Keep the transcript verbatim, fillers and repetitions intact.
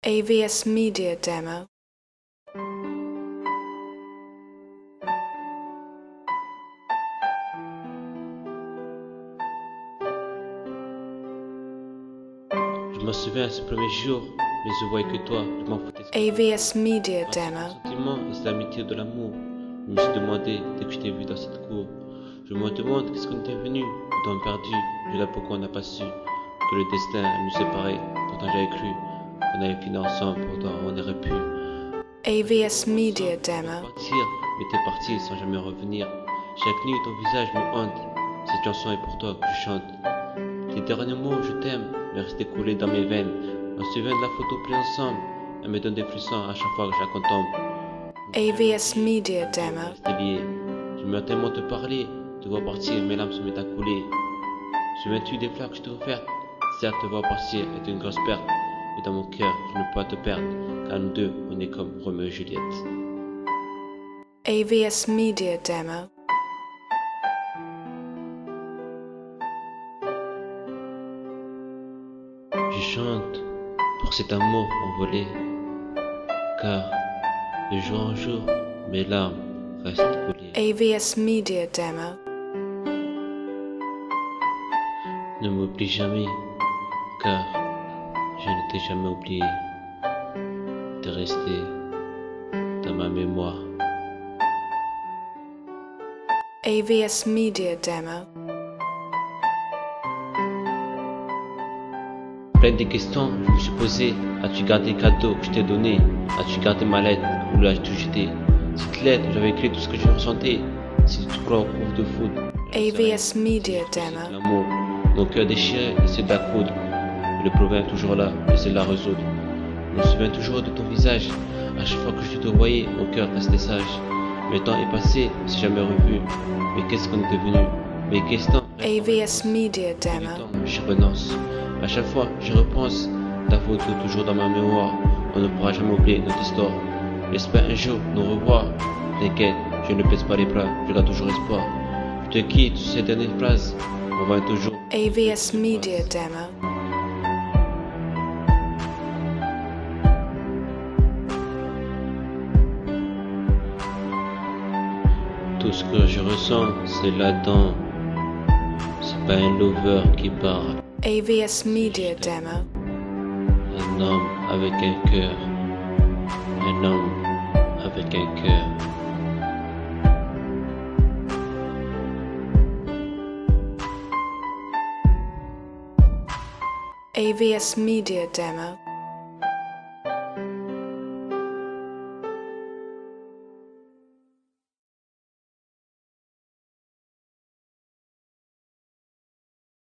A V S Media Demo. Je me souviens ce premier jour, mais je voyais que toi, je m'en foutais. A V S Media C'est Demo. le sentiment et c'est l'amitié de l'amour. Je me suis demandé, dès que je t'ai vu dans cette cour, je me demande qu'est-ce qu'on était venu, nous avons perdu, je là pourquoi on n'a pas su que le destin nous séparait. Pourtant j'avais cru qu'on allait finir ensemble, pourtant on aurait pu A V S Media Demo. partir, mais t'es parti sans jamais revenir. Chaque nuit ton visage me hante, cette chanson est pour toi que je chante. Tes derniers mots, je t'aime, mais restent collés dans mes veines. On se souvient de la photo prise ensemble, elle me donne des frissons à chaque fois que je la contemple. A V S Media Demo. Rester lié. Je me tellement te parler, te voir partir, mes larmes se mettent à couler. Souviens-tu des fleurs que je t'ai offertes? Certes, te voir partir est une grosse perte, mais dans mon cœur, je ne peux pas te perdre, car nous deux, on est comme Roméo et Juliette. A V S Media Demo. Je chante pour cet amour envolé, car de jour en jour, mes larmes restent collées. A V S Media Demo. Ne m'oublie jamais, car je ne t'ai jamais oublié. T'es resté dans ma mémoire. A V S Media Demo. Plein de questions, je me suis posé. As-tu gardé le cadeau que je t'ai donné? As-tu gardé ma lettre ou l'as-tu tout jeté? Cette lettre, j'avais écrit tout ce que je ressentais. Si tu crois au couvre de foudre, A V S Media Demo. l'amour, mon cœur déchiré, essaie de la coudre. Le problème est toujours là, essaie de la résoudre. Je me souviens toujours de ton visage. À chaque fois que je te voyais, mon cœur restait sage. Le temps est passé, on s'est jamais revu. Mais qu'est-ce qu'on est devenu? Mes questions. A V S Media Demo. Je renonce. À chaque fois, je repense ta photo toujours dans ma mémoire. On ne pourra jamais oublier notre histoire. J'espère un jour nous revoir. T'inquiète, je ne baisse pas les bras, je garde toujours espoir. Je te quitte sur ces dernières phrases. On va toujours. A V S Media Demo. Tout ce que je ressens, c'est là-dedans. C'est pas un lover qui parle. A V S Media Demo. Un homme avec un cœur. Un homme avec un cœur. A V S Media Demo.